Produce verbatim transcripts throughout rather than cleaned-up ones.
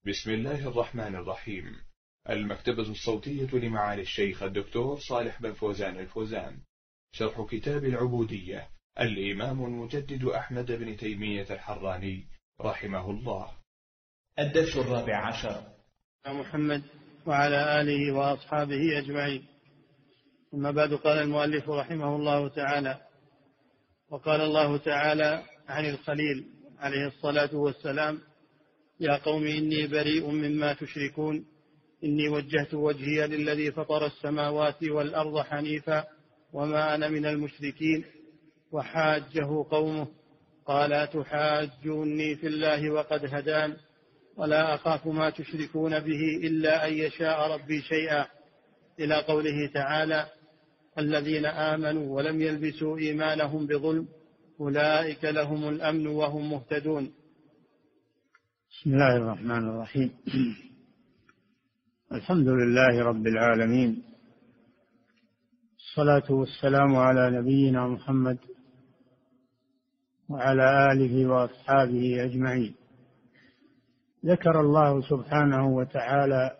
بسم الله الرحمن الرحيم. المكتبة الصوتية لمعالي الشيخ الدكتور صالح بن فوزان الفوزان، شرح كتاب العبودية الإمام المجدد أحمد بن تيمية الحراني رحمه الله. الدرس الرابع عشر. محمد وعلى آله وأصحابه أجمعين. ثم بعد، قال المؤلف رحمه الله تعالى: وقال الله تعالى عن الخليل عليه الصلاة والسلام: يا قوم إني بريء مما تشركون، إني وجهت وجهي للذي فطر السماوات والأرض حنيفا وما أنا من المشركين. وحاجه قومه قال: تحاجوني في الله وقد هدان، ولا أخاف ما تشركون به إلا أن يشاء ربي شيئا، إلى قوله تعالى: الذين آمنوا ولم يلبسوا إيمانهم بظلم أولئك لهم الأمن وهم مهتدون. بسم الله الرحمن الرحيم. الحمد لله رب العالمين، الصلاة والسلام على نبينا محمد وعلى آله وأصحابه أجمعين. ذكر الله سبحانه وتعالى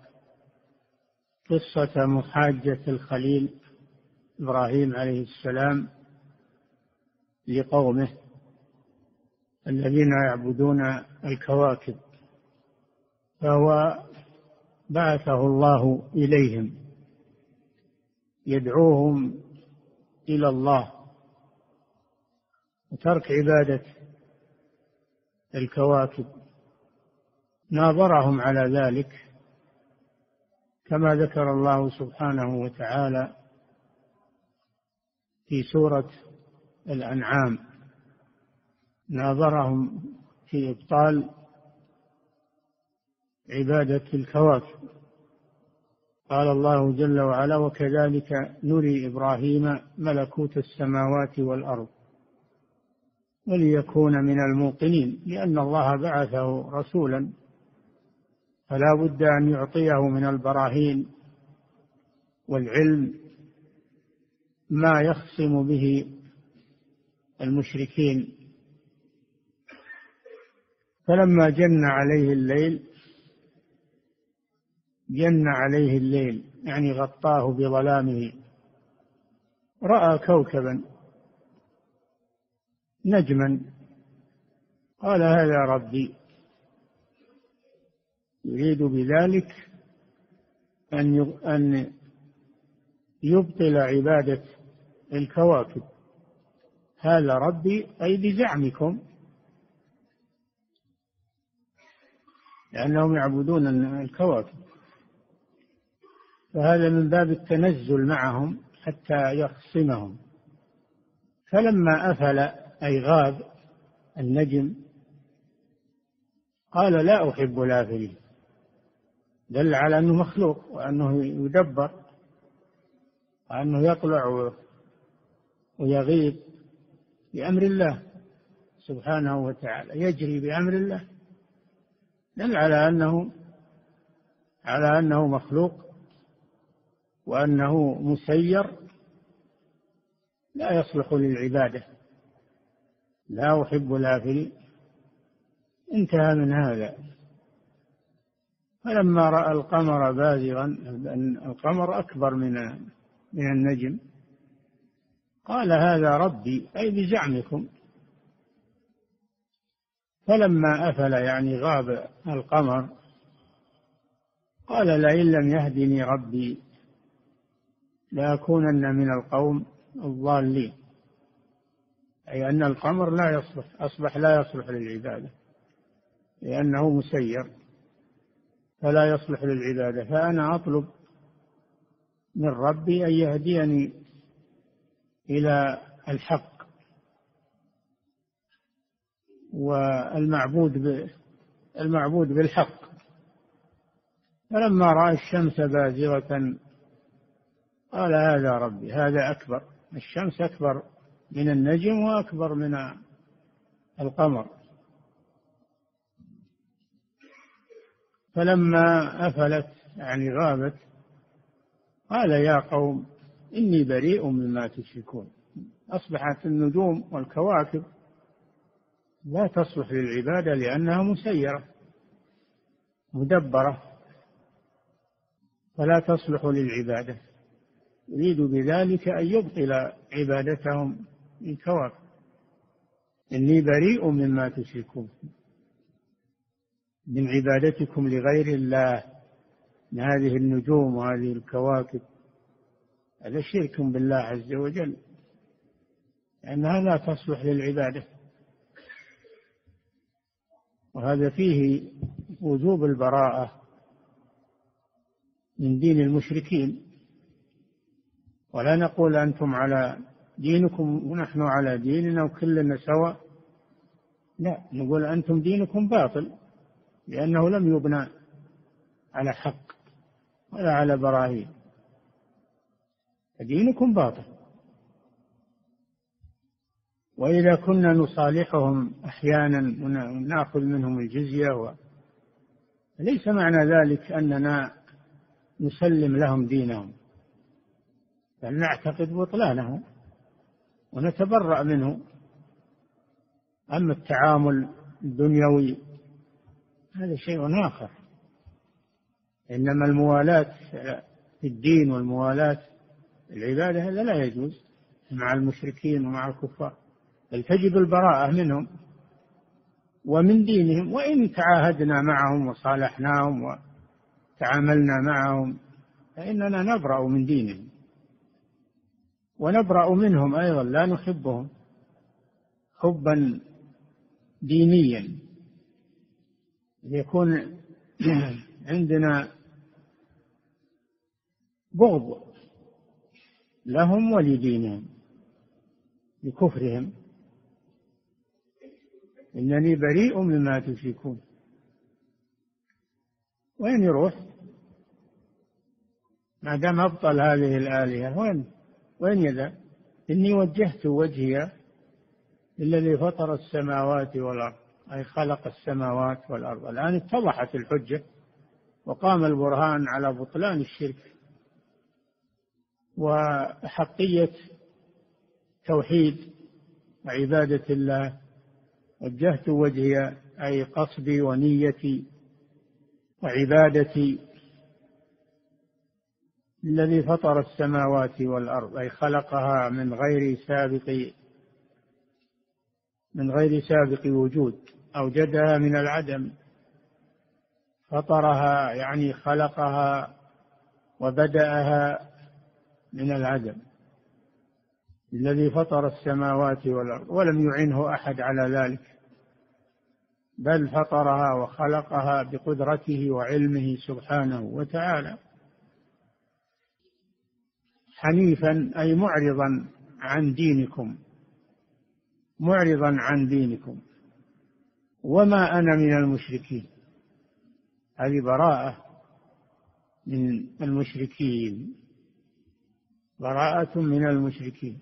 قصة محاجة الخليل إبراهيم عليه السلام لقومه الذين يعبدون الكواكب، فهو بعثه الله إليهم يدعوهم إلى الله وترك عبادة الكواكب. ناظرهم على ذلك كما ذكر الله سبحانه وتعالى في سورة الأنعام، ناظرهم في إبطال عبادة الكواكب. قال الله جل وعلا: وكذلك نري إبراهيم ملكوت السماوات والأرض وليكون من الموقنين، لأن الله بعثه رسولا فلا بد أن يعطيه من البراهين والعلم ما يخصم به المشركين. فلما جن عليه الليل جن عليه الليل يعني غطاه بظلامه، رأى كوكبا نجما، قال: هذا ربي. يريد بذلك أن يبطل عبادة الكواكب. هذا ربي أي بزعمكم، لأنهم يعبدون الكواكب، فهذا من باب التنزل معهم حتى يخصمهم. فلما أفل أي غاب النجم قال: لا أحب الآفلين، دل على أنه مخلوق وأنه يدبر وأنه يطلع ويغيب بأمر الله سبحانه وتعالى، يجري بأمر الله، دل على أنه على أنه مخلوق وأنه مسير لا يصلح للعبادة. لا أحب الآفلين. انتهى من هذا. فلما رأى القمر بازغا، القمر أكبر من من النجم، قال: هذا ربي أي بزعمكم. فلما أفل يعني غاب القمر قال: لئن لم يهدني ربي لأكونن من القوم الضالين، أي أن القمر لا يصلح، أصبح لا يصلح للعبادة لأنه مسير فلا يصلح للعبادة. فأنا أطلب من ربي أن يهديني إلى الحق والمعبود المعبود بالحق. فلما رأى الشمس بازغة قال: هذا ربي، هذا أكبر. الشمس أكبر من النجم وأكبر من القمر. فلما أفلت يعني غابت قال: يا قوم إني بريء مما تشركون. أصبحت النجوم والكواكب لا تصلح للعبادة لأنها مسيرة، مدبرة فلا تصلح للعبادة، يريد بذلك أن يبطل عبادتهم بالكواكب. إني بريء مما تشركون من عبادتكم لغير الله من هذه النجوم وهذه الكواكب، هذا شرك بالله عز وجل لأنها لا تصلح للعبادة. وهذا فيه وجوب البراءة من دين المشركين، ولا نقول أنتم على دينكم ونحن على ديننا وكلنا سواء، لا، نقول أنتم دينكم باطل لأنه لم يبنى على حق ولا على براهين، دينكم باطل. وإذا كنا نصالحهم أحيانا ونأخذ منهم الجزية، ليس معنى ذلك أننا نسلم لهم دينهم، بل نعتقد بطلانه ونتبرأ منه. أما التعامل الدنيوي هذا شيء آخر، إنما الموالاة في الدين والموالاة العبادة هذا لا يجوز مع المشركين ومع الكفار، بل تجب البراءة منهم ومن دينهم. وإن تعاهدنا معهم وصالحناهم وتعاملنا معهم فإننا نبرأ من دينهم ونبرأ منهم أيضا، لا نحبهم حبا دينيا، يكون عندنا بغض لهم ولدينهم بكفرهم. إنني بريء مما تشركون. وين يروح ما دام أبطل هذه الآلهة؟ وين وين يذهب؟ إني وجهت وجهي للذي فطر السماوات والأرض، أي خلق السماوات والأرض. الآن اتضحت الحجة وقام البرهان على بطلان الشرك وحقية توحيد وعبادة الله. وجهت وجهي أي قصدي ونيتي وعبادتي الذي فطر السماوات والأرض، أي خلقها من غير سابق من غير سابق وجود، أوجدها من العدم. فطرها يعني خلقها وبدأها من العدم، الذي فطر السماوات والأرض ولم يعنه أحد على ذلك، بل فطرها وخلقها بقدرته وعلمه سبحانه وتعالى. حنيفا أي معرضا عن دينكم، معرضا عن دينكم. وما أنا من المشركين، هذه براءة من المشركين، براءة من المشركين.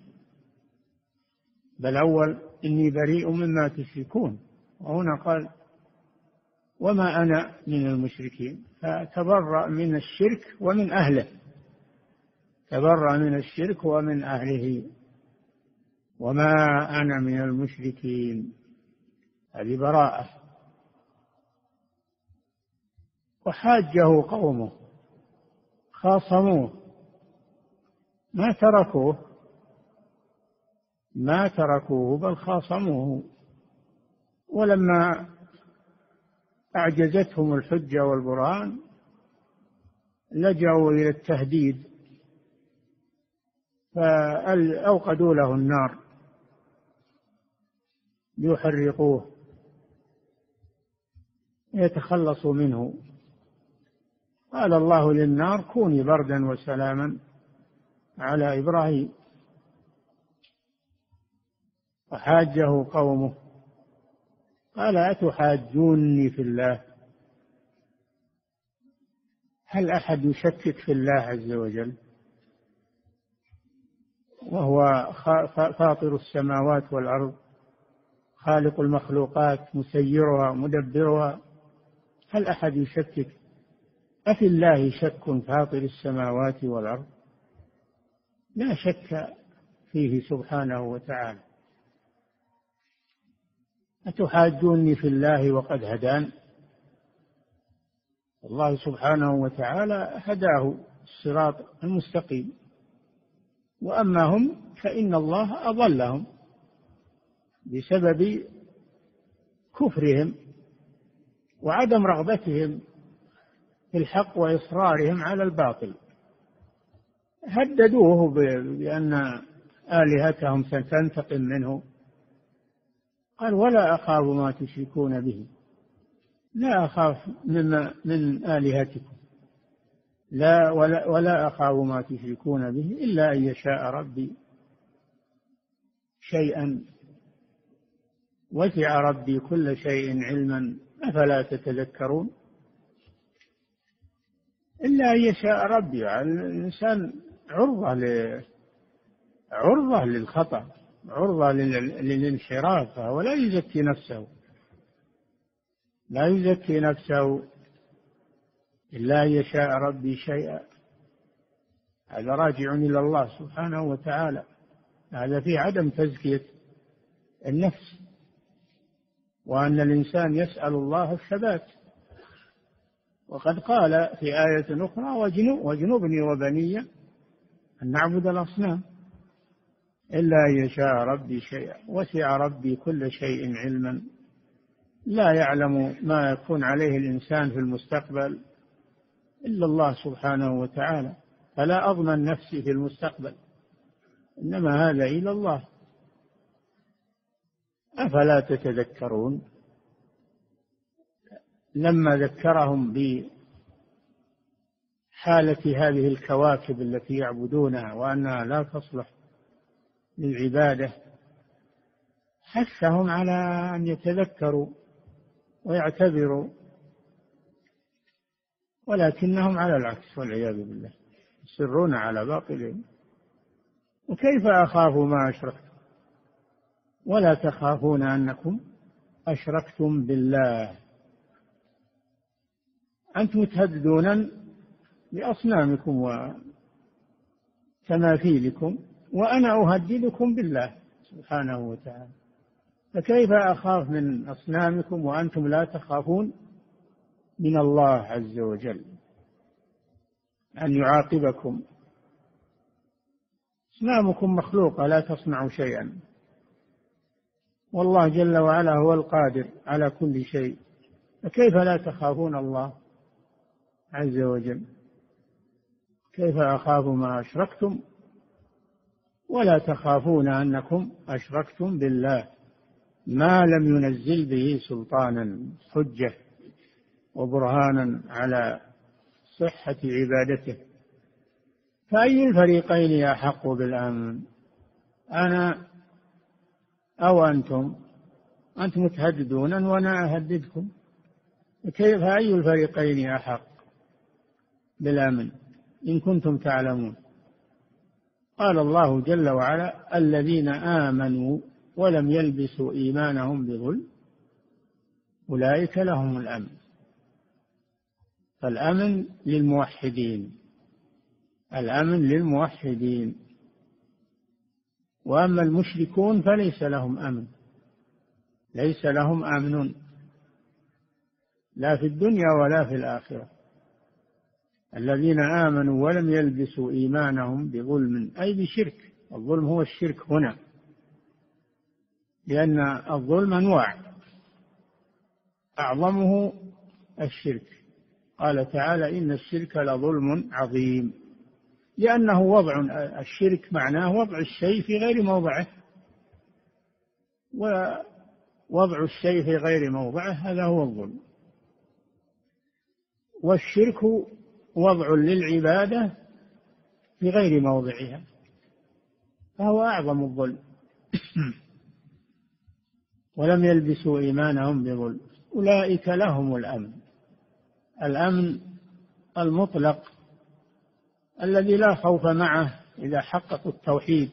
بل أول إني بريء مما تشركون، وهنا قال وما أنا من المشركين، فتبرأ من الشرك ومن أهله، تبرأ من الشرك ومن أهله. وما أنا من المشركين، هذه براءة. وحاجه قومه، خاصموه، ما تركوه ما تركوه بل خاصموه. ولما أعجزتهم الحجة والبرهان لجأوا إلى التهديد فأوقدوا له النار ليحرقوه يتخلصوا منه. قال الله للنار كوني بردا وسلاما على إبراهيم. وحاجه قومه قال أتحاجوني في الله؟ هل أحد يشكك في الله عز وجل وهو فاطر السماوات والأرض، خالق المخلوقات، مسيرها مدبرها؟ هل أحد يشكك؟ أفي الله شك فاطر السماوات والأرض؟ لا شك فيه سبحانه وتعالى. أتحاجوني في الله وقد هدان؟ الله سبحانه وتعالى هداه الصراط المستقيم، وأما هم فإن الله أضلهم بسبب كفرهم وعدم رغبتهم في الحق وإصرارهم على الباطل. هددوه بأن آلهتهم ستنتقم منه، قال ولا أخاف ما تشركون به، لا أخاف من, من آلهتكم، لا ولا, ولا أخاف ما تشركون به إلا أن يشاء ربي شيئا، وسع ربي كل شيء علما أفلا تتذكرون. إلا أن يشاء ربي، يعني الإنسان عرضة ل... عرضة للخطأ، عرضة للانحراف، ولا يزكي نفسه، لا يزكي نفسه إلا أن يشاء ربي شيئا. هذا راجع إلى الله سبحانه وتعالى، هذا في عدم تزكية النفس، وأن الإنسان يسأل الله الثبات. وقد قال في آية أخرى واجنبني وبني أن نعبد الأصنام إلا أن يشاء ربي شيئا، وسع ربي كل شيء علما، لا يعلم ما يكون عليه الإنسان في المستقبل إلا الله سبحانه وتعالى، فلا أضمن نفسي في المستقبل، إنما هذا إلى الله. أفلا تتذكرون؟ لما ذكرهم بحالة هذه الكواكب التي يعبدونها وأنها لا تصلح للعبادة، حثهم على أن يتذكروا ويعتبروا، ولكنهم على العكس والعياذ بالله يصرون على باطلهم. وكيف أخاف ما أشركتم ولا تخافون أنكم أشركتم بالله. أنتم تهددون بأصنامكم وتماثيلكم وأنا أهددكم بالله سبحانه وتعالى، فكيف أخاف من أصنامكم وأنتم لا تخافون من الله عز وجل أن يعاقبكم؟ أصنامكم مخلوقة لا تصنع شيئا، والله جل وعلا هو القادر على كل شيء، فكيف لا تخافون الله عز وجل؟ كيف أخاف ما أشركتم ولا تخافون أنكم أشركتم بالله ما لم ينزل به سلطانا حجة وبرهانا على صحة عبادته. فأي الفريقين أحق بالأمن، أنا أو أنتم؟ أنتم تهددون وأنا أهددكم، كيف أي الفريقين أحق بالأمن إن كنتم تعلمون؟ قال الله جل وعلا الذين آمنوا ولم يلبسوا إيمانهم بظلم أولئك لهم الأمن. فالأمن للموحدين، الأمن للموحدين، وأما المشركون فليس لهم أمن، ليس لهم أمن لا في الدنيا ولا في الآخرة. الذين آمنوا ولم يلبسوا إيمانهم بظلم أي بشرك، الظلم هو الشرك هنا، لأن الظلم أنواع أعظمه الشرك. قال تعالى إن الشرك لظلم عظيم، لأنه وضع الشرك معناه وضع الشيء في غير موضعه، ووضع الشيء في غير موضعه هذا هو الظلم. والشرك وضع للعبادة في غير موضعها فهو أعظم الظلم. ولم يلبسوا إيمانهم بظلم أولئك لهم الأمن، الأمن المطلق الذي لا خوف معه إذا حققوا التوحيد،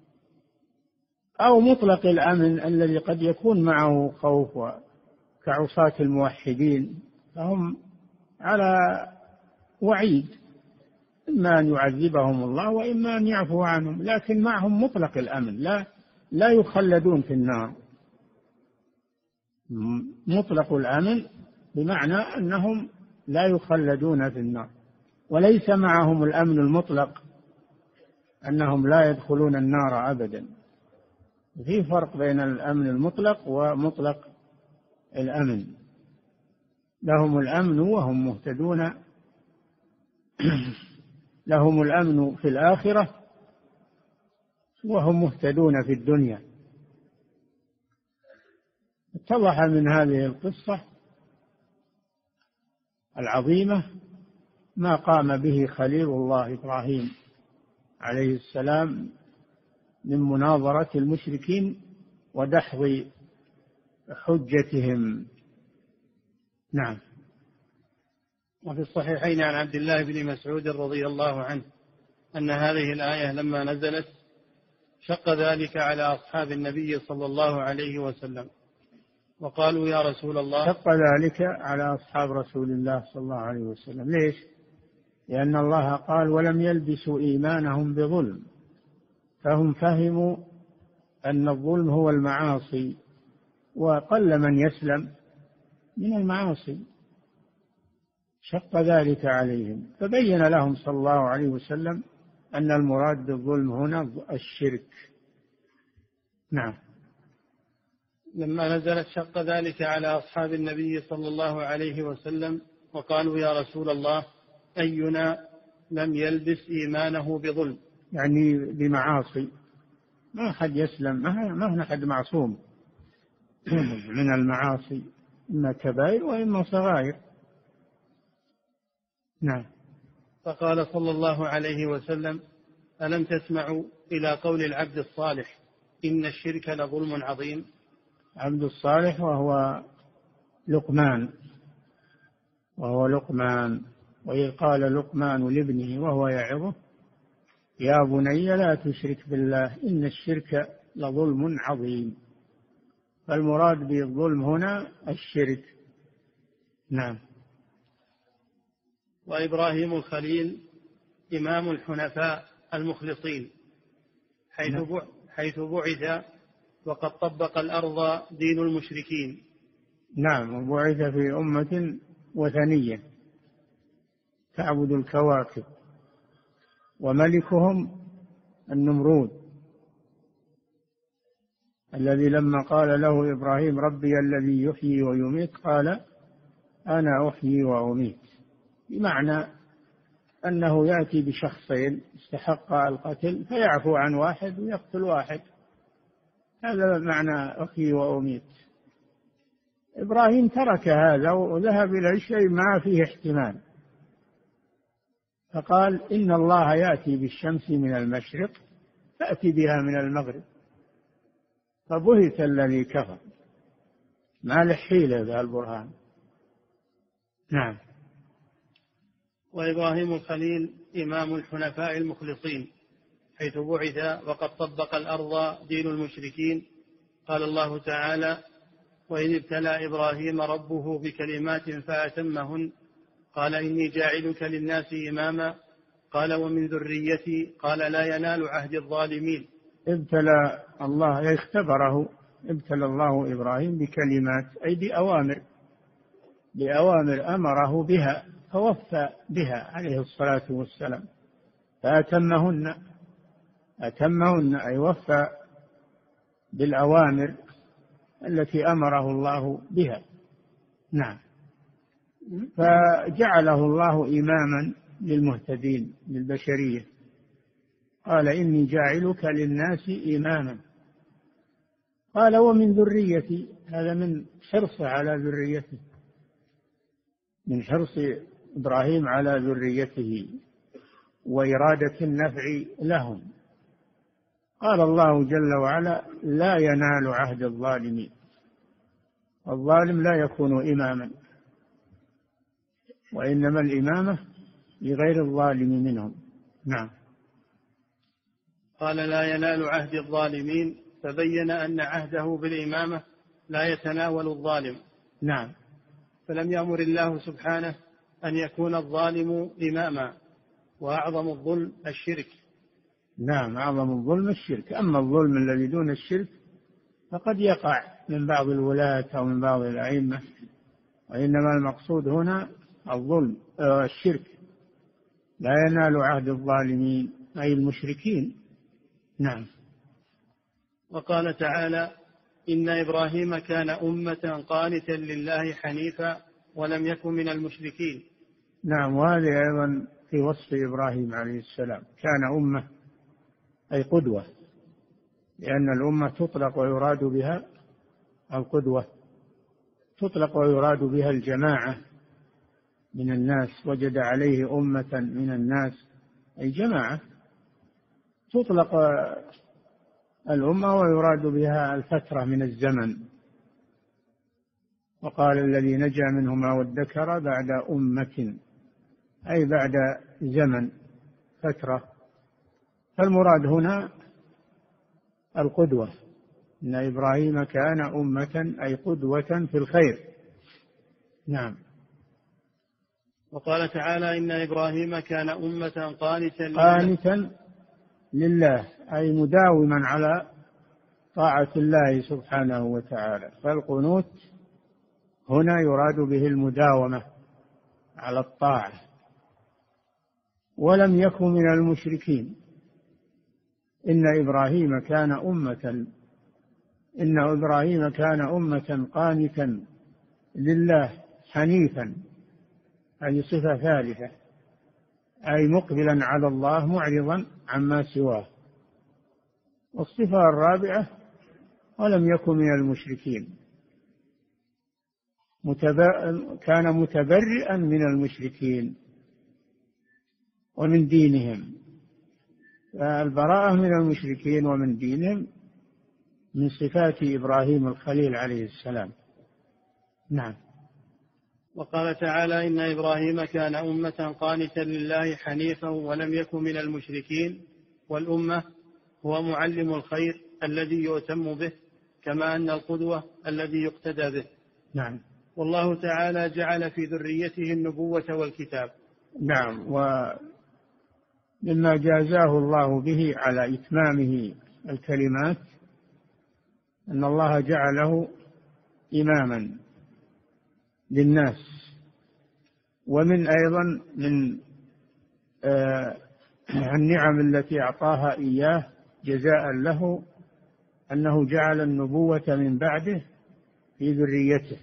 أو مطلق الأمن الذي قد يكون معه خوف كعصاة الموحدين، فهم على وعيد، إما أن يعذبهم الله وإما أن يعفو عنهم، لكن معهم مطلق الأمن، لا لا يخلدون في النار. مطلق الأمن بمعنى أنهم لا يخلدون في النار. وليس معهم الأمن المطلق أنهم لا يدخلون النار أبدا. في فرق بين الأمن المطلق ومطلق الأمن. لهم الأمن وهم مهتدون لهم الأمن في الآخرة وهم مهتدون في الدنيا. اتضح من هذه القصة العظيمة ما قام به خليل الله إبراهيم عليه السلام من مناظرة المشركين ودحض حجتهم. نعم. وفي الصحيحين عن عبد الله بن مسعود رضي الله عنه أن هذه الآية لما نزلت شق ذلك على أصحاب النبي صلى الله عليه وسلم وقالوا يا رسول الله. شق ذلك على أصحاب رسول الله صلى الله عليه وسلم. ليش؟ لأن الله قال ولم يلبسوا إيمانهم بظلم، فهم فهموا أن الظلم هو المعاصي، وقل من يسلم من المعاصي. شق ذلك عليهم، فبين لهم صلى الله عليه وسلم أن المراد بالظلم هنا الشرك. نعم. لما نزلت شق ذلك على أصحاب النبي صلى الله عليه وسلم وقالوا يا رسول الله أينا لم يلبس إيمانه بظلم، يعني بمعاصي. ما حد يسلم، ما هنا حد معصوم من المعاصي، إما كبائر وإما صغائر. نعم. فقال صلى الله عليه وسلم ألم تسمعوا إلى قول العبد الصالح إن الشرك لظلم عظيم. عبد الصالح وهو لقمان وهو لقمان وإذ قال لقمان لابنه وهو يعظه يا بني لا تشرك بالله إن الشرك لظلم عظيم. فالمراد بالظلم هنا الشرك. نعم. وإبراهيم الخليل إمام الحنفاء المخلصين حيث نعم. حيث بعث وقد طبق الأرض دين المشركين. نعم. وبعث في أمة وثنية تعبد الكواكب، وملكهم النمرود الذي لما قال له إبراهيم ربي الذي يحيي ويميت قال أنا أحيي وأميت، بمعنى أنه يأتي بشخصين استحق القتل فيعفو عن واحد ويقتل واحد. هذا معنى أحيي وأميت. إبراهيم ترك هذا وذهب إلى شيء ما فيه احتمال، فقال إن الله يأتي بالشمس من المشرق فأتي بها من المغرب، فبهت الذي كفر، ما له حيلة ذا البرهان. نعم. وإبراهيم الخليل إمام الحنفاء المخلصين حيث بعث وقد طبق الأرض دين المشركين. قال الله تعالى وإذ ابتلى إبراهيم ربه بكلمات فأتمهن قال إني جاعلك للناس إماما قال ومن ذريتي قال لا ينال عهد الظالمين. ابتلى الله يختبره، ابتلى الله إبراهيم بكلمات أي بأوامر بأوامر أمره بها فوفى بها عليه الصلاة والسلام، فأتمهن أتمهن أي وفى بالأوامر التي أمره الله بها. نعم. فجعله الله إماما للمهتدين للبشرية. قال إني جاعلك للناس إماما. قال ومن ذريتي، هذا من حرصه على ذريته، من حرص إبراهيم على ذريته وإرادة النفع لهم. قال الله جل وعلا لا ينال عهد الظالمين. الظالم لا يكون إماما، وإنما الإمامة لغير الظالم منهم. نعم. قال لا ينال عهد الظالمين، فبين أن عهده بالإمامة لا يتناول الظالم. نعم. فلم يأمر الله سبحانه أن يكون الظالم إماما، وأعظم الظلم الشرك. نعم. أعظم الظلم الشرك. أما الظلم الذي دون الشرك فقد يقع من بعض الولاة أو من بعض الأئمة، وإنما المقصود هنا الظلم الشرك لا ينال عهد الظالمين أي المشركين. نعم. وقال تعالى إن إبراهيم كان أمة قانتا لله حنيفا ولم يكن من المشركين. نعم، وهذه أيضا في وصف إبراهيم عليه السلام، كان أمة أي قدوة، لأن الأمة تطلق ويراد بها القدوة، تطلق ويراد بها الجماعة من الناس، وجد عليه أمة من الناس أي جماعة، تطلق الأمة ويراد بها الفترة من الزمن. وقال الذي نجا منهما وادكر بعد أمة أي بعد زمن فترة، فالمراد هنا القدوة، إن إبراهيم كان أمة أي قدوة في الخير. نعم. وقال تعالى إن إبراهيم كان أمة قانتا قانتا لله أي مداوما على طاعة الله سبحانه وتعالى، فالقنوت هنا يراد به المداومة على الطاعة. ولم يكن من المشركين. إن إبراهيم كان أمة إن إبراهيم كان أمة قانتا لله حنيفا، هذه صفة ثالثة، أي مقبلا على الله معرضا عما سواه. والصفة الرابعة ولم يكن من المشركين، كان متبرئا من المشركين ومن دينهم، فالبراءة من المشركين ومن دينهم من صفات إبراهيم الخليل عليه السلام. نعم. وقال تعالى إن إبراهيم كان أمة قانتا لله حنيفا ولم يكن من المشركين. والأمة هو معلم الخير الذي يؤتم به، كما أن القدوة الذي يقتدى به. نعم. والله تعالى جعل في ذريته النبوة والكتاب. نعم. ومما جازاه الله به على إتمامه الكلمات أن الله جعله إماما للناس. ومن أيضا من آه النعم التي أعطاها إياه جزاء له أنه جعل النبوة من بعده في ذريته.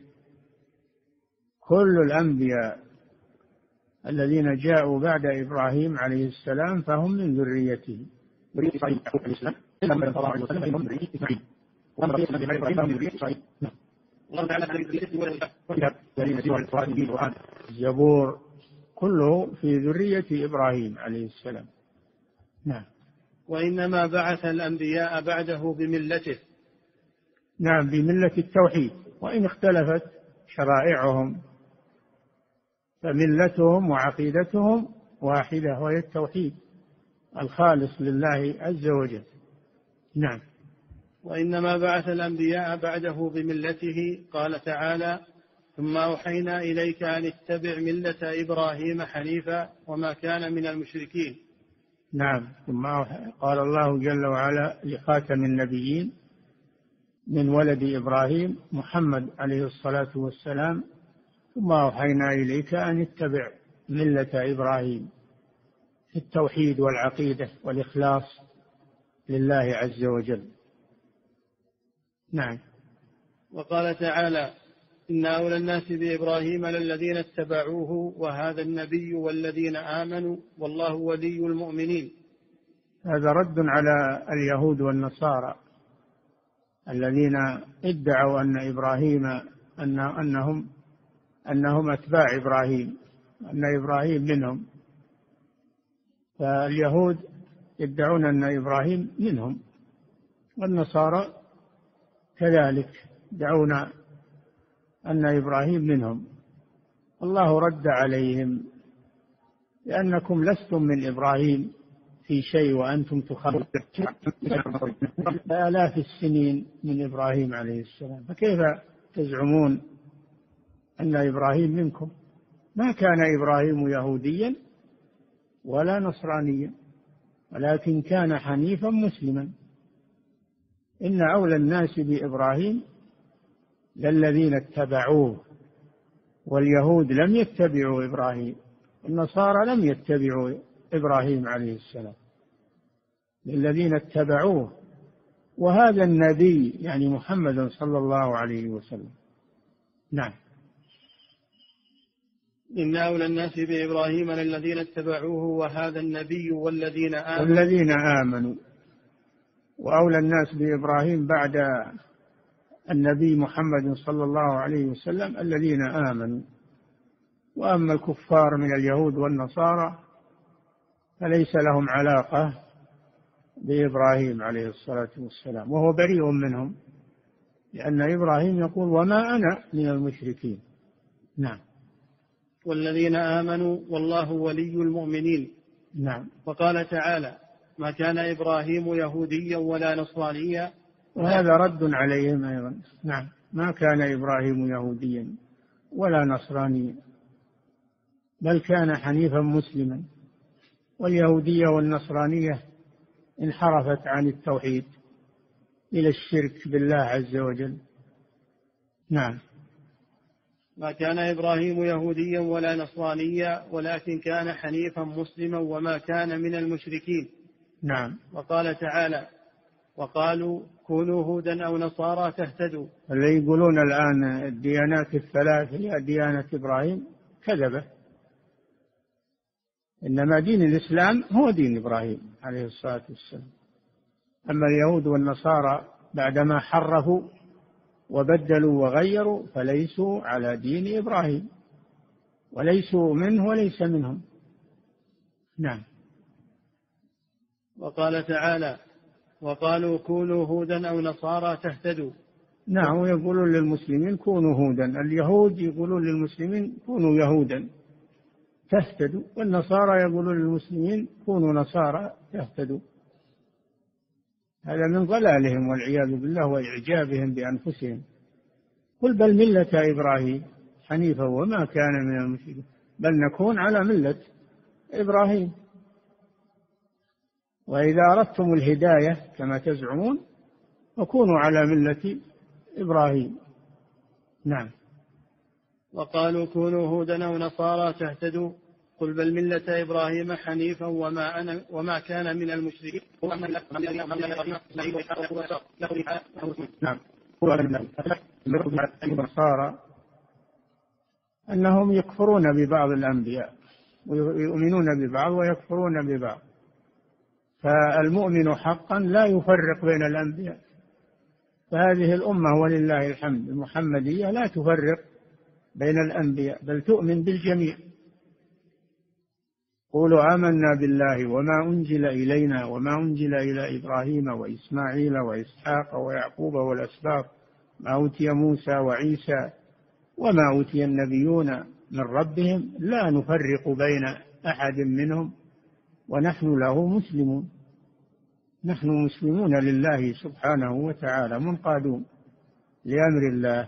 كل الأنبياء الذين جاءوا بعد إبراهيم عليه السلام فهم من ذريته. ذرية إسرائيل عليه السلام إلا من صلى الله عليه وسلم فهم من ذرية إسرائيل، ومن بقية من إبراهيم فهم من ذرية إسرائيل. الزبور كله في ذرية إبراهيم عليه السلام. نعم. وإنما بعث الأنبياء بعده بملته. نعم، بملة التوحيد، وإن اختلفت شرائعهم فملتهم وعقيدتهم واحدة، وهي التوحيد الخالص لله عز وجل. نعم. وإنما بعث الأنبياء بعده بملته. قال تعالى ثم أوحينا إليك أن اتبع ملة إبراهيم حنيفا وما كان من المشركين. نعم. ثم قال الله جل وعلا لخاتم النبيين من ولد إبراهيم محمد عليه الصلاة والسلام ثم أوحينا إليك أن اتبع ملة إبراهيم في التوحيد والعقيدة والإخلاص لله عز وجل. نعم. وقال تعالى إن أولى الناس بإبراهيم للذين اتبعوه وهذا النبي والذين آمنوا والله ولي المؤمنين. هذا رد على اليهود والنصارى الذين ادعوا أن إبراهيم أن أنهم أنهم أتباع إبراهيم، أن إبراهيم منهم. فاليهود يدعون أن إبراهيم منهم، والنصارى كذلك يدعون أن إبراهيم منهم. الله رد عليهم لأنكم لستم من إبراهيم في شيء وأنتم تخالفون آلاف السنين من إبراهيم عليه السلام، فكيف تزعمون أن إبراهيم منكم؟ ما كان إبراهيم يهوديا ولا نصرانيا ولكن كان حنيفا مسلما. إن أولى الناس بإبراهيم للذين اتبعوه واليهود لم يتبعوا إبراهيم، النصارى لم يتبعوا إبراهيم عليه السلام، الذين اتبعوه، وهذا النبي يعني محمد صلى الله عليه وسلم. نعم. إن أولى الناس بإبراهيم للذين اتبعوه وهذا النبي والذين آمنوا والذين آمنوا وأولى الناس بإبراهيم بعد النبي محمد صلى الله عليه وسلم الذين آمنوا. وأما الكفار من اليهود والنصارى فليس لهم علاقة بإبراهيم عليه الصلاة والسلام، وهو بريء منهم، لأن إبراهيم يقول وما أنا من المشركين. نعم. والذين آمنوا والله ولي المؤمنين. نعم. وقال تعالى ما كان إبراهيم يهوديا ولا نصرانيا، وهذا رد عليهم أيضا. نعم. ما كان إبراهيم يهوديا ولا نصرانيا بل كان حنيفا مسلما، واليهودية والنصرانية انحرفت عن التوحيد إلى الشرك بالله عز وجل. نعم. ما كان إبراهيم يهوديا ولا نصرانيا ولكن كان حنيفا مسلما وما كان من المشركين. نعم. وقال تعالى وقالوا كونوا هودا أو نصارى تهتدوا. اللي يقولون الآن الديانات الثلاث هي ديانة إبراهيم كذبة، إنما دين الإسلام هو دين إبراهيم عليه الصلاة والسلام. أما اليهود والنصارى بعدما حرفوا وبدلوا وغيروا فليسوا على دين إبراهيم، وليسوا منه وليس منهم. نعم. وقال تعالى وقالوا كونوا هودا أو نصارى تهتدوا. نعم. ويقولون للمسلمين كونوا هودا، اليهود يقولون للمسلمين كونوا يهودا تهتدوا، والنصارى يقولون للمسلمين كونوا نصارى تهتدوا. هذا من ضلالهم والعياذ بالله وإعجابهم بأنفسهم. قل بل ملة إبراهيم حنيفا وما كان من المشركين، بل نكون على ملة إبراهيم. وإذا أردتم الهداية كما تزعمون فكونوا على ملة إبراهيم. نعم. وقالوا كونوا هودا أو نصارى تهتدوا قل بل ملة إبراهيم حنيفا وما, أنا وما كان من المشركين. نعم. النصارى أنهم يكفرون ببعض الأنبياء ويؤمنون ببعض ويكفرون ببعض، فالمؤمن حقا لا يفرق بين الأنبياء. فهذه الأمة ولله الحمد المحمدية لا تفرق بين الأنبياء بل تؤمن بالجميع. قولوا آمنا بالله وما أنزل إلينا وما أنزل إلى إبراهيم وإسماعيل وإسحاق ويعقوب والأسباط ما أوتي موسى وعيسى وما أوتي النبيون من ربهم لا نفرق بين أحد منهم ونحن له مسلمون. نحن مسلمون لله سبحانه وتعالى منقادون لأمر الله.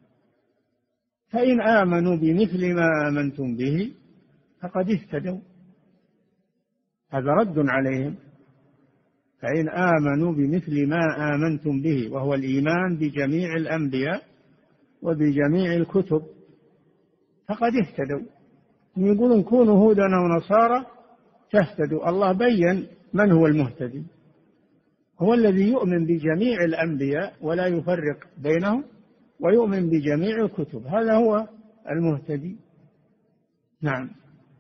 فإن آمنوا بمثل ما آمنتم به فقد اهتدوا. هذا رد عليهم. فإن آمنوا بمثل ما آمنتم به وهو الإيمان بجميع الأنبياء وبجميع الكتب فقد اهتدوا. يقولون كونوا هودا أو نصارى تهتدوا. الله بين من هو المهتدي، هو الذي يؤمن بجميع الأنبياء ولا يفرق بينهم ويؤمن بجميع الكتب، هذا هو المهتدي. نعم.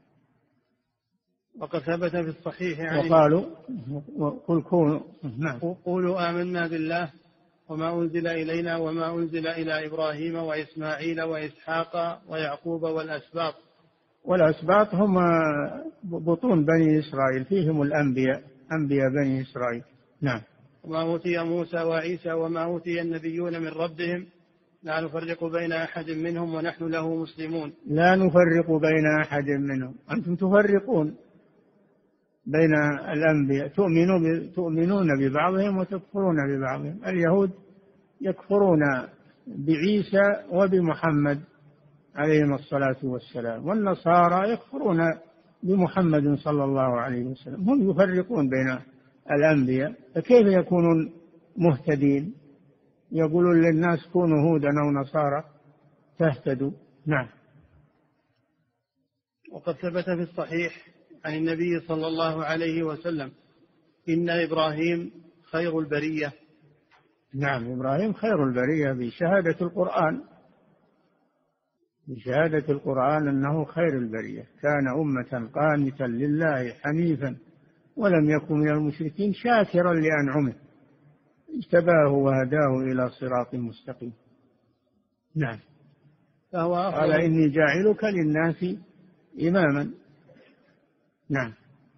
وقد ثبت في الصحيح عن وقالوا قل كونوا نعم. قولوا آمنا بالله وما أنزل إلينا وما أنزل إلى إبراهيم وإسماعيل وإسحاق ويعقوب والأسباط. والأسباط هم بطون بني إسرائيل، فيهم الأنبياء أنبياء بني إسرائيل. نعم. وما أوتي موسى وعيسى وما أوتي النبيون من ربهم لا نفرق بين أحد منهم ونحن له مسلمون. لا نفرق بين أحد منهم. أنتم تفرقون بين الأنبياء، تؤمنون تؤمنون ببعضهم وتكفرون ببعضهم. اليهود يكفرون بعيسى وبمحمد عليهم الصلاة والسلام، والنصارى يكفرون بمحمد صلى الله عليه وسلم. هم يفرقون بين الأنبياء، فكيف يكونون مهتدين؟ يقولون للناس كونوا هودا أو نصارى تهتدوا. نعم. وقد ثبت في الصحيح عن النبي صلى الله عليه وسلم إن إبراهيم خير البرية. نعم، إبراهيم خير البرية بشهادة القرآن، بشهادة القرآن أنه خير البرية، كان أمة قانتا لله حنيفا ولم يكن من المشركين شاكرا لأنعمه اجتباه وهداه إلى صراط مستقيم. نعم. قال إني جاعلك للناس إماما. نعم.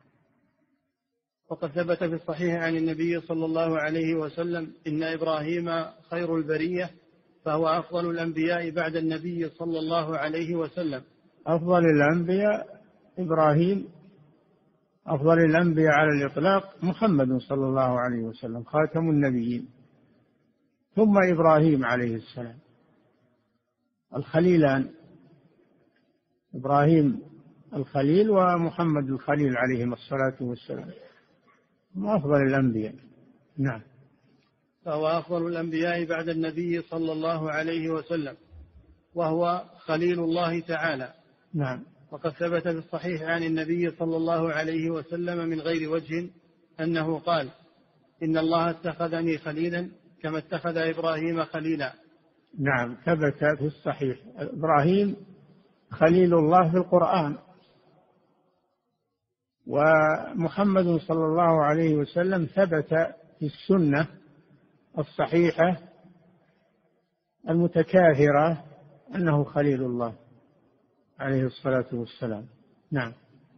وقد ثبت في الصحيح عن النبي صلى الله عليه وسلم إن إبراهيم خير البرية فهو أفضل الأنبياء بعد النبي صلى الله عليه وسلم. أفضل الأنبياء إبراهيم، أفضل الأنبياء على الإطلاق محمد صلى الله عليه وسلم خاتم النبيين، ثم إبراهيم عليه السلام، الخليلان، إبراهيم الخليل ومحمد الخليل عليهم الصلاة والسلام، هم أفضل الأنبياء. نعم. فهو أفضل الأنبياء بعد النبي صلى الله عليه وسلم، وهو خليل الله تعالى. نعم. وقد ثبت في الصحيح عن النبي صلى الله عليه وسلم من غير وجه أنه قال إن الله اتخذني خليلا كما اتخذ إبراهيم خليلا. نعم، ثبت في الصحيح إبراهيم خليل الله في القرآن، ومحمد صلى الله عليه وسلم ثبت في السنة الصحيحة المتكاثرة أنه خليل الله عليه الصلاة والسلام. نعم.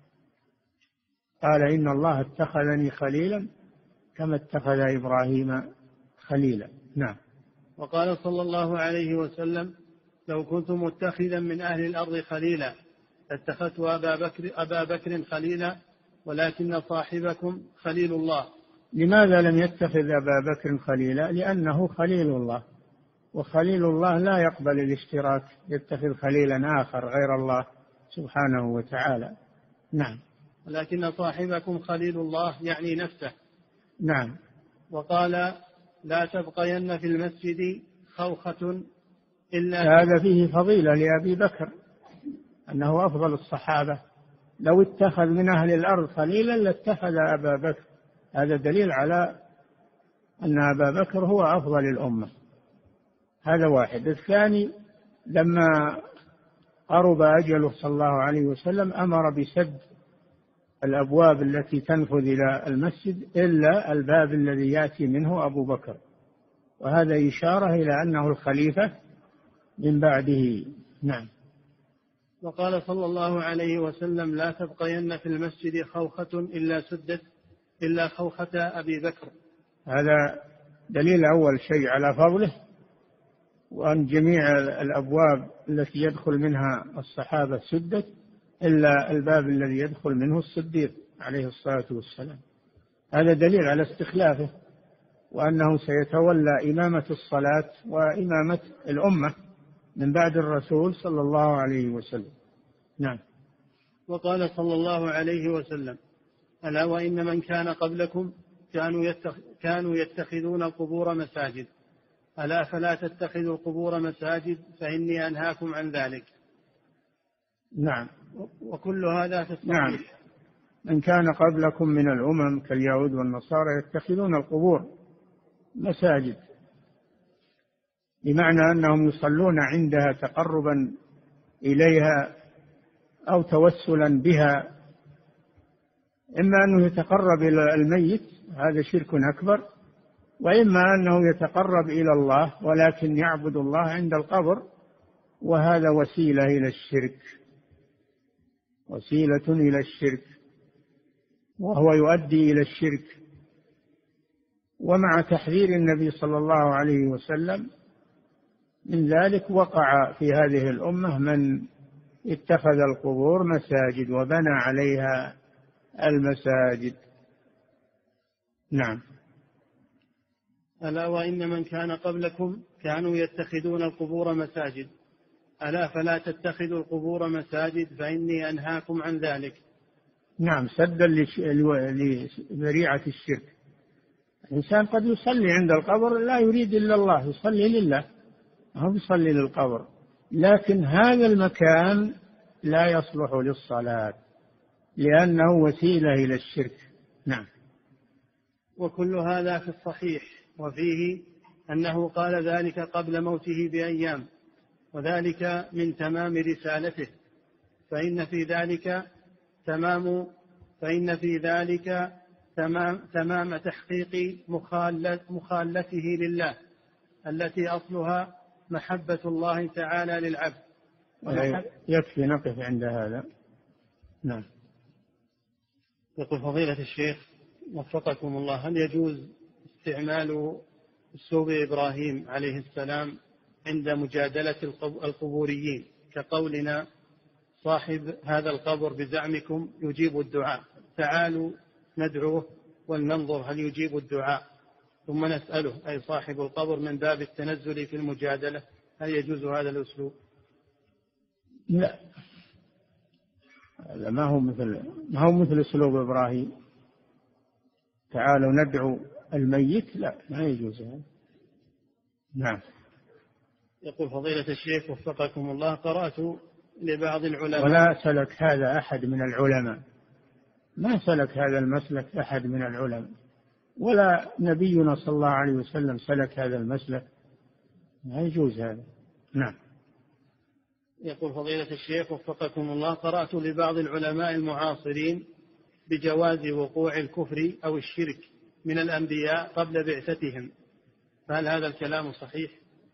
قال إن الله اتخذني خليلا كما اتخذ إبراهيم خليلا. نعم. وقال صلى الله عليه وسلم لو كنت متخذا من أهل الأرض خليلا لاتخذت أبا بكر, أبا بكر خليلا ولكن صاحبكم خليل الله. لماذا لم يتخذ أبا بكر خليلا؟ لأنه خليل الله، وخليل الله لا يقبل الاشتراك، يتخذ خليلا آخر غير الله سبحانه وتعالى. نعم. ولكن صاحبكم خليل الله يعني نفسه. نعم. وقال لا تبقين في المسجد خوخة إلا. هذا فيه فضيلة لأبي بكر أنه أفضل الصحابة، لو اتخذ من أهل الأرض خليلا لاتخذ أبا بكر، هذا دليل على أن أبا بكر هو أفضل الأمة. هذا واحد. الثاني لما قرب أجله صلى الله عليه وسلم أمر بسد الأبواب التي تنفذ إلى المسجد إلا الباب الذي يأتي منه أبو بكر، وهذا إشارة إلى أنه الخليفة من بعده. نعم. وقال صلى الله عليه وسلم لا تبقين في المسجد خوخة إلا سدت إلا خوخة أبي بكر. هذا دليل أول شيء على فضله، وأن جميع الأبواب التي يدخل منها الصحابة سدت إلا الباب الذي يدخل منه الصديق عليه الصلاة والسلام. هذا دليل على استخلافه، وأنه سيتولى إمامة الصلاة وإمامة الأمة من بعد الرسول صلى الله عليه وسلم. نعم. وقال صلى الله عليه وسلم ألا وإن من كان قبلكم كانوا, يتخ... كانوا يتخذون القبور مساجد ألا فلا تتخذوا القبور مساجد فإني أنهاكم عن ذلك. نعم. وكل هذا في الصحيح. نعم. من كان قبلكم من الأمم كاليهود والنصارى يتخذون القبور مساجد، بمعنى أنهم يصلون عندها تقربا إليها أو توسلا بها، إما أنه يتقرب إلى الميت هذا شرك أكبر، وإما أنه يتقرب إلى الله ولكن يعبد الله عند القبر، وهذا وسيلة إلى الشرك، وسيلة إلى الشرك، وهو يؤدي إلى الشرك. ومع تحذير النبي صلى الله عليه وسلم من ذلك وقع في هذه الأمة من اتخذ القبور مساجد وبنى عليها المساجد. نعم. ألا وإن من كان قبلكم كانوا يتخذون القبور مساجد ألا فلا تتخذوا القبور مساجد فإني أنهاكم عن ذلك. نعم، سدا لذريعة الشرك. الإنسان قد يصلي عند القبر لا يريد إلا الله، يصلي لله، هو يصلي للقبر، لكن هذا المكان لا يصلح للصلاة لأنه وسيلة إلى الشرك. نعم. وكل هذا في الصحيح، وفيه أنه قال ذلك قبل موته بأيام، وذلك من تمام رسالته، فإن في ذلك تمام فإن في ذلك تمام, تمام تحقيق مخالته لله التي أصلها محبة الله تعالى للعبد. يكفي نقف عند هذا. نعم. يقول فضيلة الشيخ وفقكم الله: هل يجوز استعمال أسلوب إبراهيم عليه السلام عند مجادلة القبوريين كقولنا صاحب هذا القبر بزعمكم يجيب الدعاء، تعالوا ندعوه ولننظر هل يجيب الدعاء ثم نسأله، أي صاحب القبر، من باب التنزل في المجادلة؟ هل يجوز هذا الأسلوب؟ لا، ما هو مثل ما هو مثل أسلوب إبراهيم. تعالوا ندعو الميت، لا، ما يجوز هذا. نعم. يقول فضيلة الشيخ وفقكم الله: قرأت لبعض العلماء. ولا سلك هذا أحد من العلماء، ما سلك هذا المسلك أحد من العلماء، ولا نبينا صلى الله عليه وسلم سلك هذا المسلك، ما يجوز هذا. نعم. يقول فضيلة الشيخ وفقكم الله: قرأت لبعض العلماء المعاصرين بجواز وقوع الكفر أو الشرك من الأنبياء قبل بعثتهم، فهل هذا الكلام صحيح؟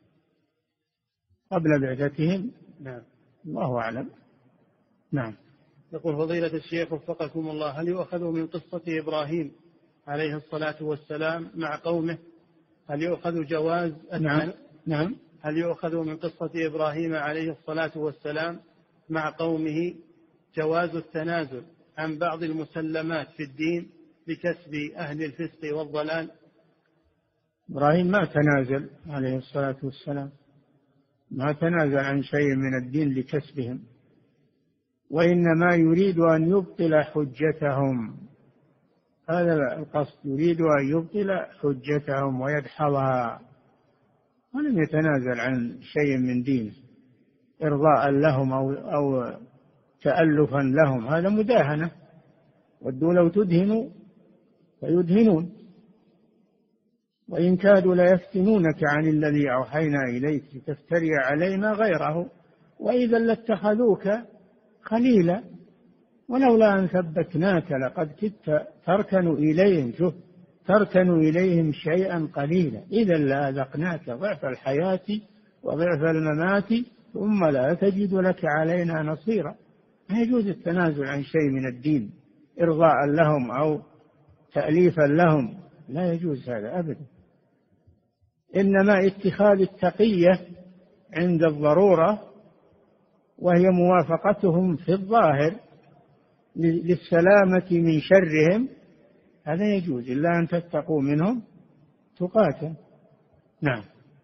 قبل بعثتهم؟ نعم. الله أعلم. نعم. يقول فضيلة الشيخ وفقكم الله: هل يؤخذ من قصة إبراهيم عليه الصلاة والسلام مع قومه هل يؤخذ جواز نعم. نعم. هل يؤخذ من قصة إبراهيم عليه الصلاة والسلام مع قومه جواز التنازل عن بعض المسلمات في الدين لكسب أهل الفسق والضلال؟ إبراهيم ما تنازل عليه الصلاة والسلام، ما تنازل عن شيء من الدين لكسبهم، وإنما يريد أن يبطل حجتهم، هذا القصد، يريد أن يبطل حجتهم ويدحضها، ولم يتنازل عن شيء من دينه إرضاء لهم أو, أو تألفا لهم، هذا مداهنة، ودوا لو تدهنوا فيدهنون، وإن كادوا ليفتنونك عن الذي أوحينا إليك لتفتري علينا غيره وإذا لاتخذوك خليلا ولولا أن ثبتناك لقد كدت تركن إليهم، شوف، تركن إليهم شيئا قليلا إذا لأذقناك ضعف الحياة وضعف الممات ثم لا تجد لك علينا نصيرا. ما يجوز التنازل عن شيء من الدين إرضاء لهم أو تأليفا لهم، لا يجوز هذا أبدا. إنما اتخاذ التقية عند الضرورة وهي موافقتهم في الظاهر للسلامة من شرهم، هذا يجوز، إلا أن تتقوا منهم تقاتل. نعم.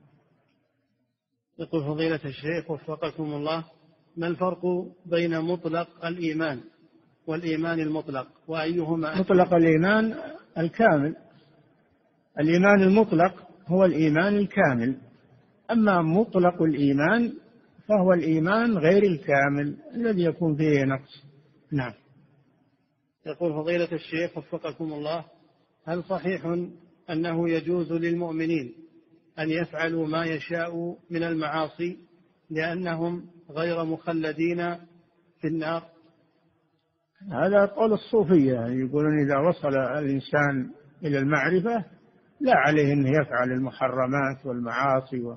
يقول فضيلة الشيخ وفقكم الله: ما الفرق بين مطلق الإيمان والإيمان المطلق، وأيهما؟ مطلق الإيمان الكامل، الإيمان المطلق هو الإيمان الكامل، أما مطلق الإيمان فهو الإيمان غير الكامل الذي يكون فيه نقص. نعم. يقول فضيلة الشيخ وفقكم الله: هل صحيح أنه يجوز للمؤمنين أن يفعلوا ما يشاء من المعاصي لأنهم غير مخلدين في النار؟ هذا قول الصوفية، يقولون إذا وصل الإنسان إلى المعرفة لا عليه أن يفعل المحرمات والمعاصي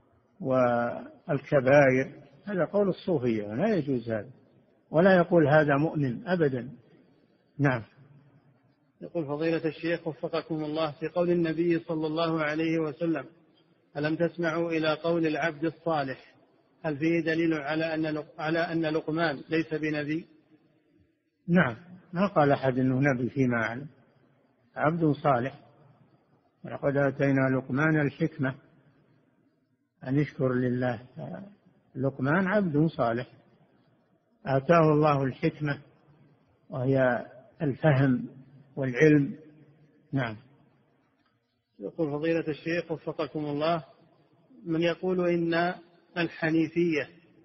والكبائر، هذا قول الصوفية، لا يجوز هذا، ولا يقول هذا مؤمن أبدا. نعم. يقول فضيلة الشيخ وفقكم الله: في قول النبي صلى الله عليه وسلم: ألم تسمعوا إلى قول العبد الصالح، هل فيه دليل على أن على أن لقمان ليس بنبي؟ نعم، ما قال أحد أنه نبي فيما أعلم، عبد صالح، ولقد آتينا لقمان الحكمة أن يشكر لله. لقمان عبد صالح آتاه الله الحكمة وهي الفهم والعلم. نعم. يقول فضيلة الشيخ وفقكم الله: من يقول إن الحنيفية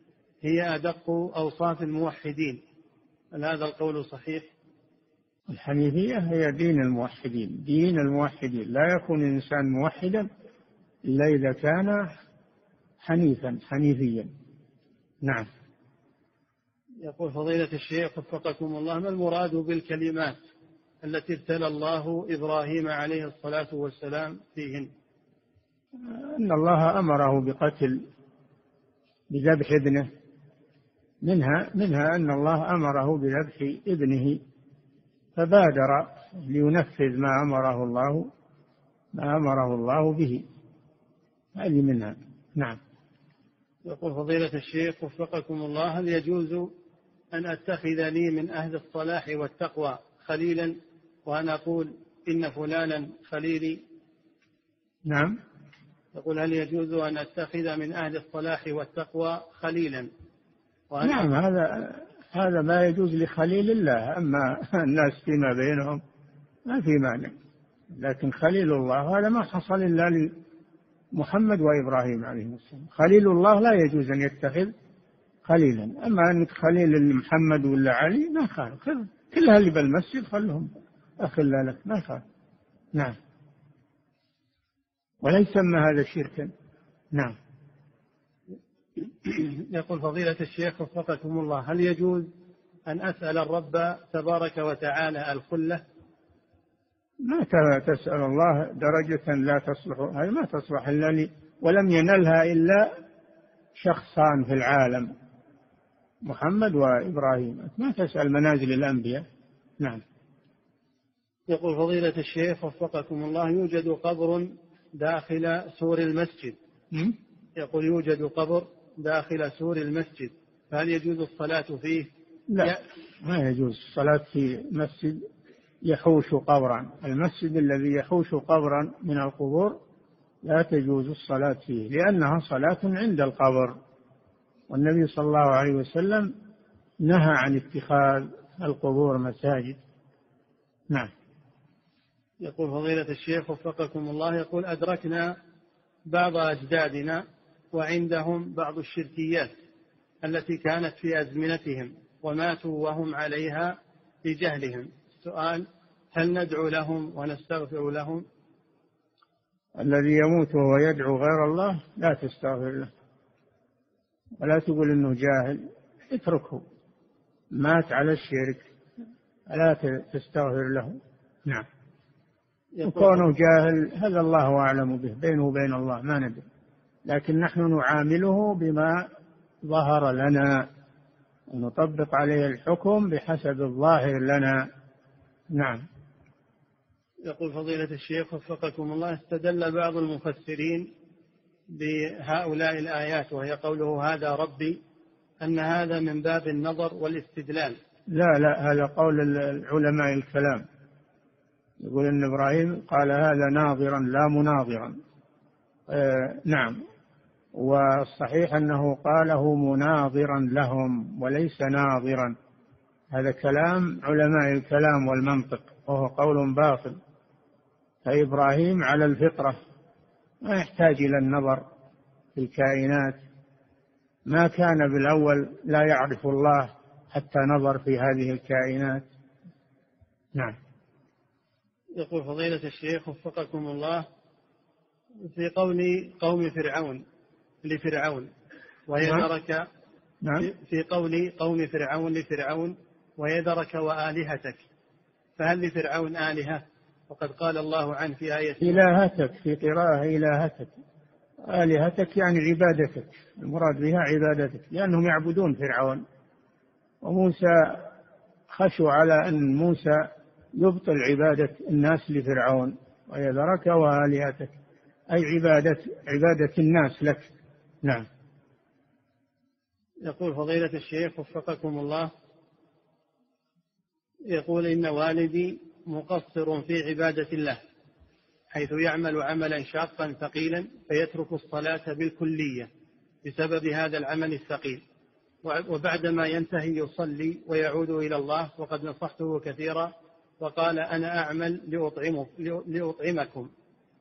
هي أدق أوصاف الموحدين، هل هذا القول صحيح؟ الحنيفية هي دين الموحدين، دين الموحدين، لا يكون الإنسان موحدا إلا إذا كان حنيفا حنيفيا. نعم. يقول فضيلة الشيخ وفقكم الله، ما المراد بالكلمات التي ابتلى الله إبراهيم عليه الصلاة والسلام فيهن؟ أن الله أمره بقتل بذبح ابنه، منها منها أن الله أمره بذبح ابنه فبادر لينفذ ما أمره الله ما أمره الله به، هذه منها. نعم. يقول فضيلة الشيخ وفقكم الله، هل يجوز أن أتخذ لي من أهل الصلاح والتقوى خليلا وأن أقول إن فلانا خليلي؟ نعم. يقول هل يجوز أن أتخذ من أهل الصلاح والتقوى خليلا؟ نعم، هذا هذا ما يجوز لخليل الله، أما الناس فيما بينهم ما في مانع، لكن خليل الله هذا ما حصل إلا لمحمد وإبراهيم عليهم السلام. خليل الله لا يجوز أن يتخذ خليلا، أما أنك خليل محمد ولا علي ما خالف، كل اللي بالمسجد خلهم أخلا لك ما خالف. نعم، ولا يسمى هذا شركا. نعم. يقول فضيلة الشيخ وفقكم الله، هل يجوز أن أسأل الرب تبارك وتعالى الخلة؟ ما تسأل الله درجة لا تصلح، هذه ما تصلح إلا لي، ولم ينلها إلا شخصان في العالم، محمد وإبراهيم، ما تسأل منازل الأنبياء. نعم. يقول فضيلة الشيخ وفقكم الله، يوجد قبر داخل سور المسجد. م? يقول يوجد قبر داخل سور المسجد، فهل يجوز الصلاة فيه؟ لا، ما يجوز الصلاة في مسجد يحوش قبرا، المسجد الذي يحوش قبرا من القبور لا تجوز الصلاة فيه، لأنها صلاة عند القبر، والنبي صلى الله عليه وسلم نهى عن اتخاذ القبور مساجد. نعم. يقول فضيلة الشيخ وفقكم الله، يقول أدركنا بعض أجدادنا وعندهم بعض الشركيات التي كانت في أزمنتهم وماتوا وهم عليها لجهلهم، السؤال هل ندعو لهم ونستغفر لهم؟ الذي يموت وهو يدعو غير الله لا تستغفر له، ولا تقول إنه جاهل، اتركه، مات على الشرك لا تستغفر له. نعم. وكونه جاهل هذا الله أعلم به، بينه وبين الله ما ندري، لكن نحن نعامله بما ظهر لنا ونطبق عليه الحكم بحسب الظاهر لنا. نعم. يقول فضيلة الشيخ وفقكم الله، استدل بعض المفسرين بهؤلاء الآيات وهي قوله هذا ربي أن هذا من باب النظر والاستدلال. لا لا، هذا قول العلماء الكلام، يقول أن إبراهيم قال هذا ناظرا لا مناظرا. آه نعم، والصحيح أنه قاله مناظرا لهم وليس ناظرا، هذا كلام علماء الكلام والمنطق وهو قول باطل، فإبراهيم على الفطرة ما يحتاج إلى النظر في الكائنات، ما كان بالأول لا يعرف الله حتى نظر في هذه الكائنات. نعم. يقول فضيلة الشيخ وفقكم الله، في قول قوم فرعون لفرعون ويذرك، نعم. في قول قوم فرعون لفرعون ويذرك وآلهتك، فهل لفرعون آلهة؟ وقد قال الله عنه في آية إلهتك، في قراءة إلهتك، آلهتك يعني عبادتك، المراد بها عبادتك، لأنهم يعبدون فرعون، وموسى خشوا على أن موسى يبطل عبادة الناس لفرعون، ويذرك وآلهتك أي عبادة عبادة الناس لك. نعم. يقول فضيلة الشيخ وفقكم الله، يقول إن والدي مقصر في عبادة الله، حيث يعمل عملا شاقا ثقيلا فيترك الصلاة بالكلية بسبب هذا العمل الثقيل، وبعدما ينتهي يصلي ويعود إلى الله، وقد نصحته كثيرا وقال أنا أعمل لأطعمكم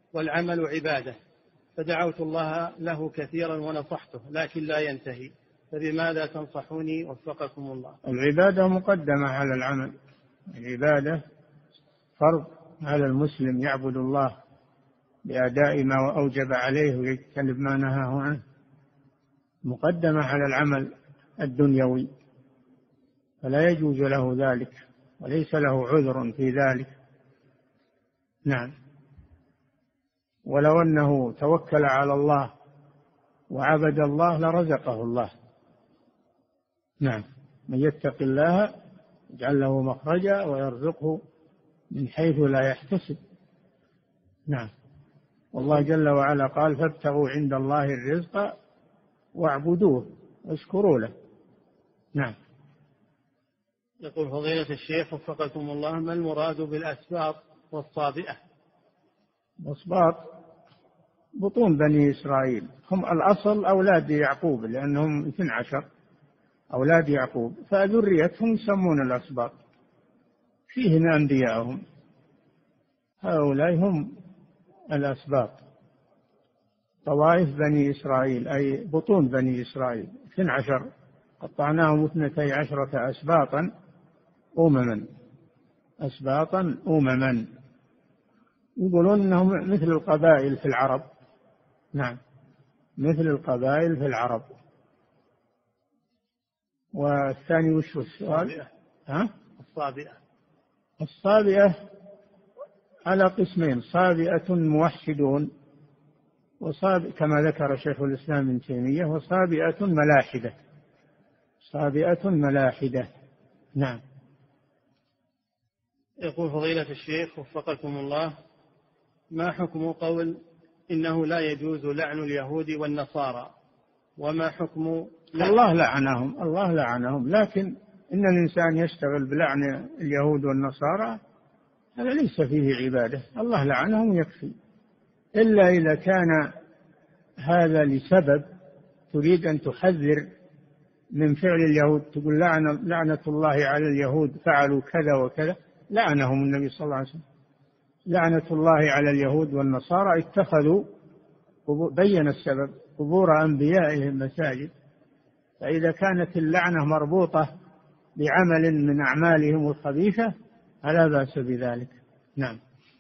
والعمل عبادة، فدعوت الله له كثيرا ونصحته لكن لا ينتهي، فبماذا تنصحوني وفقكم الله؟ العبادة مقدمة على العمل. العبادة فرض على المسلم يعبد الله بأداء ما أوجب عليه ويجتنب ما نهاه عنه، مقدمة على العمل الدنيوي، فلا يجوز له ذلك وليس له عذر في ذلك. نعم. ولو أنه توكل على الله وعبد الله لرزقه الله. نعم. من يتق الله يجعل له مخرجا ويرزقه من حيث لا يحتسب. نعم. والله جل وعلا قال فابتغوا عند الله الرزق واعبدوه واشكروا له. نعم. يقول فضيلة الشيخ وفقكم الله ما المراد بالأسباط والصابئة؟ الأسباط بطون بني إسرائيل، هم الأصل أولاد يعقوب لأنهم اثنى عشر أولاد يعقوب، فذريتهم يسمون الأسباط، فيهم أنبياءهم، هؤلاء هم الأسباط، طوائف بني إسرائيل أي بطون بني إسرائيل اثنى عشر، قطعناهم اثنتي عشرة أسباطا أمما أسباطا أمما، يقولون أنهم مثل القبائل في العرب. نعم، مثل القبائل في العرب. والثاني وش السؤال؟ ها؟ الصابئة. الصابئة على قسمين، صابئة موحدون وصابئة كما ذكر شيخ الإسلام ابن تيمية، وصابئة ملاحدة، صابئة ملاحدة. نعم. يقول فضيلة الشيخ وفقكم الله ما حكم قول إنه لا يجوز لعن اليهود والنصارى، وما حكم لعن الله لعنهم الله لعنهم لكن إن الإنسان يشتغل بلعن اليهود والنصارى هذا ليس فيه عبادة، الله لعنهم يكفي، إلا إذا كان هذا لسبب تريد أن تحذر من فعل اليهود، تقول لعنة, لعنة الله على اليهود فعلوا كذا وكذا، لعنهم النبي صلى الله عليه وسلم، لعنة الله على اليهود والنصارى اتخذوا، بين السبب، قبور أنبيائهم مساجد، فإذا كانت اللعنة مربوطة بعمل من أعمالهم الخبيثة فلا بأس بذلك. نعم.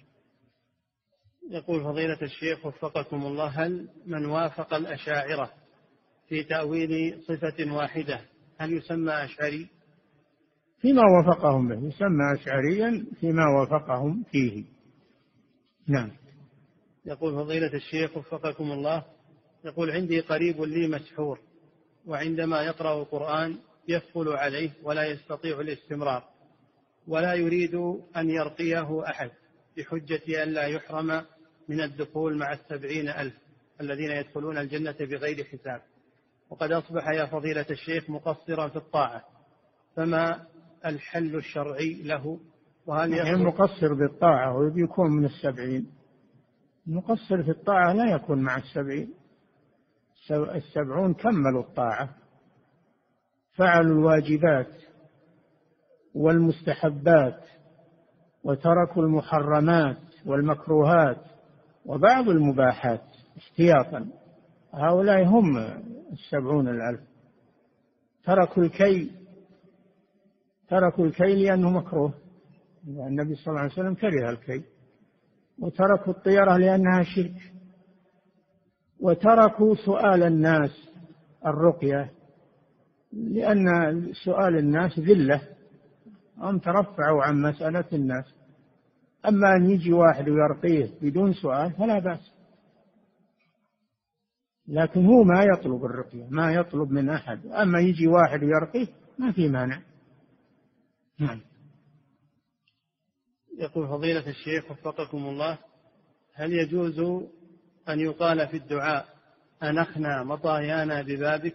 يقول فضيلة الشيخ وفقكم الله هل من وافق الأشاعرة في تأويل صفة واحدة هل يسمى أشعري؟ فيما وافقهم به يسمى أشعريا فيما وافقهم فيه. نعم. يقول فضيلة الشيخ وفقكم الله يقول عندي قريب لي مسحور، وعندما يقرأ القرآن يثقل عليه ولا يستطيع الاستمرار، ولا يريد أن يرقيه أحد بحجة أن لا يحرم من الدخول مع السبعين ألف الذين يدخلون الجنة بغير حساب، وقد أصبح يا فضيلة الشيخ مقصرا في الطاعة، فما الحل الشرعي له؟ وهل يعني مقصر بالطاعة ويكون من السبعين؟ مقصر في الطاعة لا يكون مع السبعين، السبعون كملوا الطاعة، فعلوا الواجبات والمستحبات وتركوا المحرمات والمكروهات وبعض المباحات احتياطا، هؤلاء هم السبعون الألف. تركوا الكي تركوا الكي لأنه مكروه، النبي صلى الله عليه وسلم كره الكي، وتركوا الطيرة لأنها شرك، وتركوا سؤال الناس الرقية لأن سؤال الناس ذلة، هم ترفعوا عن مسألة الناس، أما أن يجي واحد ويرقيه بدون سؤال فلا بأس، لكن هو ما يطلب الرقية، ما يطلب من أحد، أما يجي واحد ويرقيه ما في مانع. نعم. يقول فضيلة الشيخ وفقكم الله هل يجوز أن يقال في الدعاء أنخنا مطايانا ببابك؟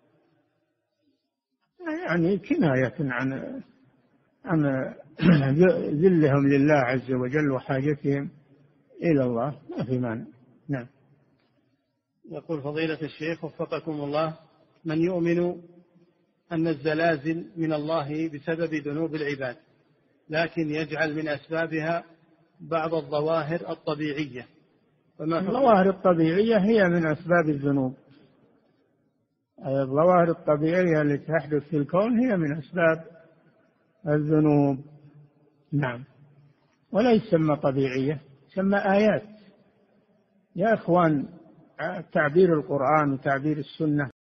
يعني كناية عن عن ذلهم لله عز وجل وحاجتهم إلى الله، ما في مانع. نعم. يقول فضيلة الشيخ وفقكم الله من يؤمن أن الزلازل من الله بسبب ذنوب العباد، لكن يجعل من أسبابها بعض الظواهر الطبيعية، فما الظواهر الطبيعية هي من أسباب الذنوب، الظواهر الطبيعية التي تحدث في الكون هي من أسباب الذنوب. نعم. ولا يسمى طبيعية، يسمى آيات. يا أخوان، تعبير القرآن وتعبير السنة